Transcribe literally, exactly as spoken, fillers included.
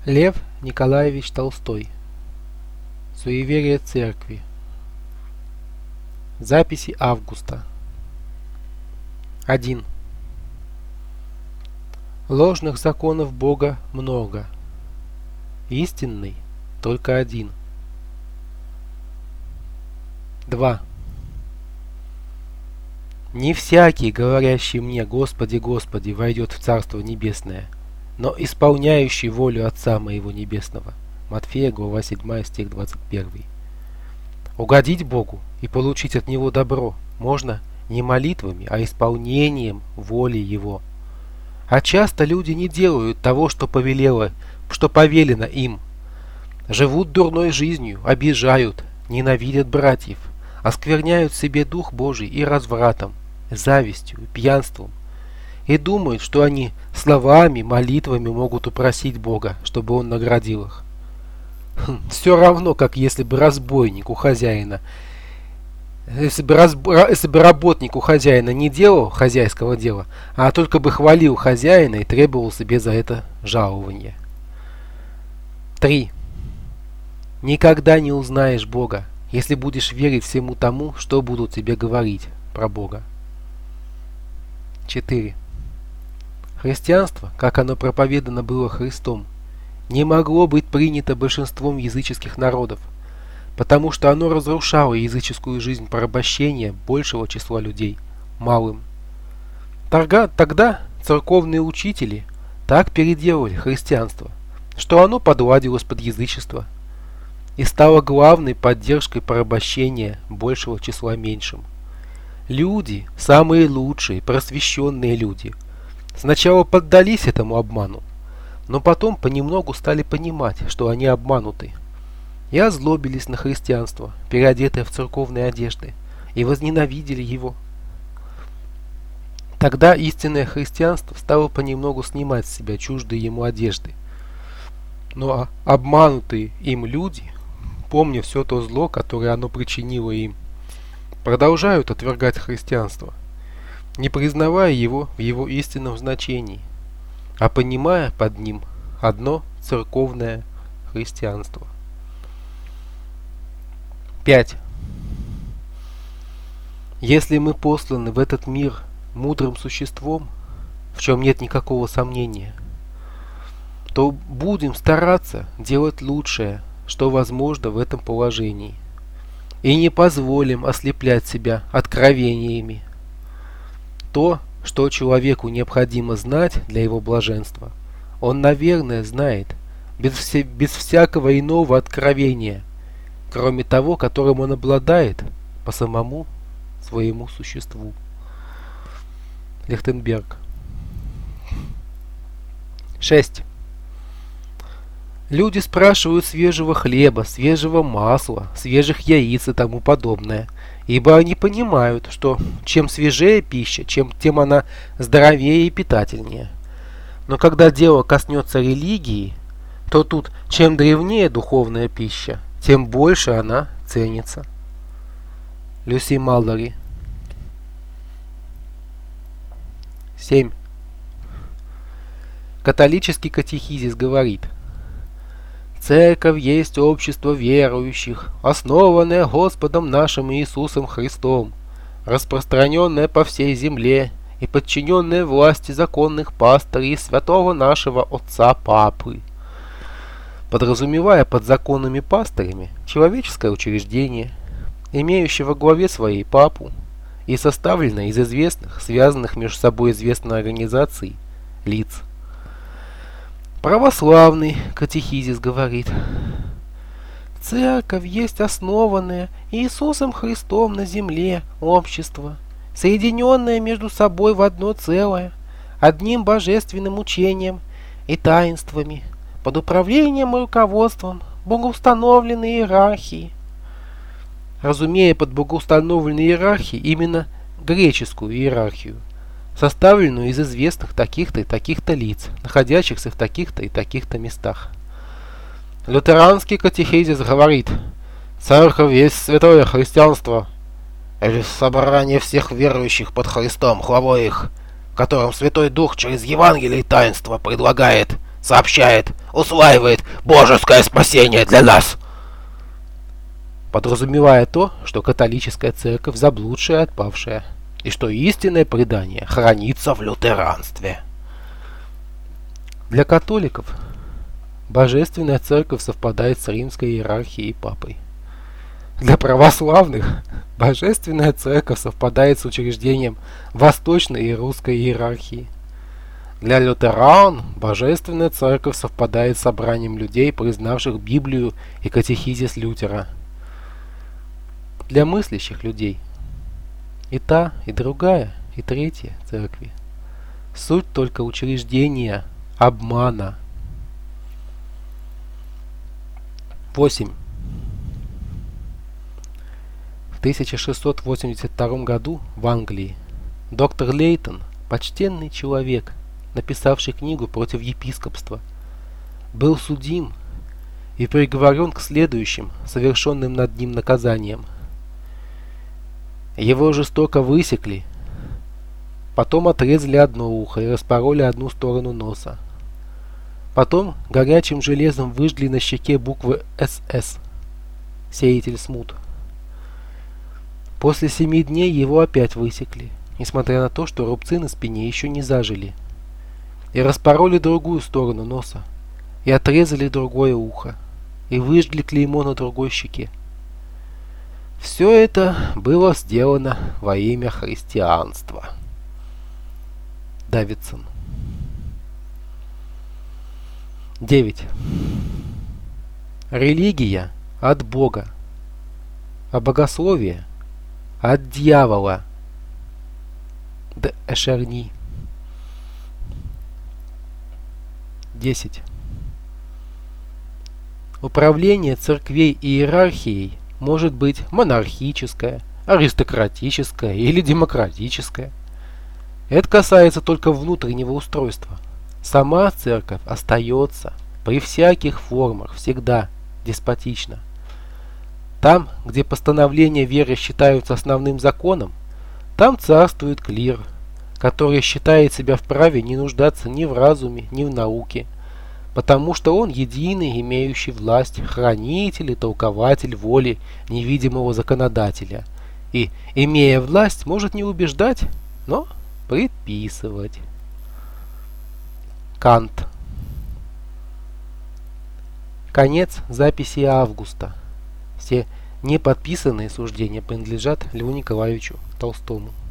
Лев Николаевич Толстой. Суеверие церкви. Записи Августа. один. Ложных законов Бога много. Истинный только один. два. Не всякий, говорящий мне: Господи, Господи, войдет в Царство Небесное, но исполняющий волю Отца Моего Небесного. Матфея, глава седьмая, стих двадцать первый. Угодить Богу и получить от Него добро можно не молитвами, а исполнением воли Его. А часто люди не делают того, что повелело, что повелено им. Живут дурной жизнью, обижают, ненавидят братьев, оскверняют себе Дух Божий и развратом, завистью, пьянством, и думают, что они словами, молитвами могут упросить Бога, чтобы Он наградил их. Все равно, как если бы разбойник у хозяина, если бы, разб... если бы работник у хозяина не делал хозяйского дела, а только бы хвалил хозяина и требовал себе за это жалование. три. Никогда не узнаешь Бога, если будешь верить всему тому, что будут тебе говорить про Бога. четыре. Христианство, как оно проповедано было Христом, не могло быть принято большинством языческих народов, потому что оно разрушало языческую жизнь порабощения большего числа людей малым. Тогда, тогда церковные учители так переделали христианство, что оно подладилось под язычество и стало главной поддержкой порабощения большего числа меньшим. Люди, самые лучшие, просвещенные люди, сначала поддались этому обману, но потом понемногу стали понимать, что они обмануты, и озлобились на христианство, переодетое в церковные одежды, и возненавидели его. Тогда истинное христианство стало понемногу снимать с себя чуждые ему одежды. Но обманутые им люди, помня все то зло, которое оно причинило им, продолжают отвергать христианство, не признавая его в его истинном значении, а понимая под ним одно церковное христианство. пять. Если мы посланы в этот мир мудрым существом, в чем нет никакого сомнения, то будем стараться делать лучшее, что возможно в этом положении, и не позволим ослеплять себя откровениями. То, что человеку необходимо знать для его блаженства, он, наверное, знает без, все, без всякого иного откровения, кроме того, которым он обладает по самому своему существу. Лихтенберг. шесть. Люди спрашивают свежего хлеба, свежего масла, свежих яиц и тому подобное, ибо они понимают, что чем свежее пища, чем, тем она здоровее и питательнее. Но когда дело коснется религии, то тут чем древнее духовная пища, тем больше она ценится. Люси Маллори. семь. Католический катехизис говорит: Церковь есть общество верующих, основанное Господом нашим Иисусом Христом, распространенное по всей земле и подчиненное власти законных пастырей и святого нашего отца Папы. Подразумевая под законными пастырями человеческое учреждение, имеющее во главе своей Папу и составленное из известных, связанных между собой известных организаций, лиц. Православный катехизис говорит: Церковь есть основанное Иисусом Христом на земле общество, соединенное между собой в одно целое, одним божественным учением и таинствами, под управлением и руководством богоустановленной иерархии. Разумея под богоустановленной иерархией именно греческую иерархию, составленную из известных таких-то и таких-то лиц, находящихся в таких-то и таких-то местах. Лютеранский катехизис говорит: Церковь есть святое христианство, или собрание всех верующих под Христом, главой их, которым Святой Дух через Евангелие и таинство предлагает, сообщает усваивает божеское спасение для нас. Подразумевая то, что католическая церковь заблудшая и отпавшая, и что истинное предание хранится в лютеранстве. Для католиков божественная церковь совпадает с римской иерархией и папой. Для православных божественная церковь совпадает с учреждением восточной и русской иерархии. Для лютеран божественная церковь совпадает с собранием людей, признавших Библию и катехизис Лютера. Для мыслящих людей и та, и другая, и третья церкви суть только учреждения обмана. восемь. В тысяча шестьсот восемьдесят втором году в Англии доктор Лейтон, почтенный человек, написавший книгу против епископства, был судим и приговорен к следующим совершенным над ним наказаниям. Его жестоко высекли, потом отрезали одно ухо и распороли одну сторону носа. Потом горячим железом выжгли на щеке буквы эс эс, сеятель смут. После семи дней его опять высекли, несмотря на то, что рубцы на спине еще не зажили, и распороли другую сторону носа, и отрезали другое ухо, и выжгли клеймо на другой щеке. Все это было сделано во имя христианства. Давидсон. девять. Религия от Бога, а богословие от дьявола. Д. Эшерни. десять. Управление церквей и иерархией может быть монархическое, аристократическое или демократическое. Это касается только внутреннего устройства. Сама церковь остается при всяких формах всегда деспотична. Там, где постановления веры считаются основным законом, там царствует клир, который считает себя вправе не нуждаться ни в разуме, ни в науке, потому что он единый, имеющий власть, хранитель и толкователь воли невидимого законодателя, и, имея власть, может не убеждать, но предписывать. Кант. Конец записи Августа. Все неподписанные суждения принадлежат Льву Николаевичу Толстому.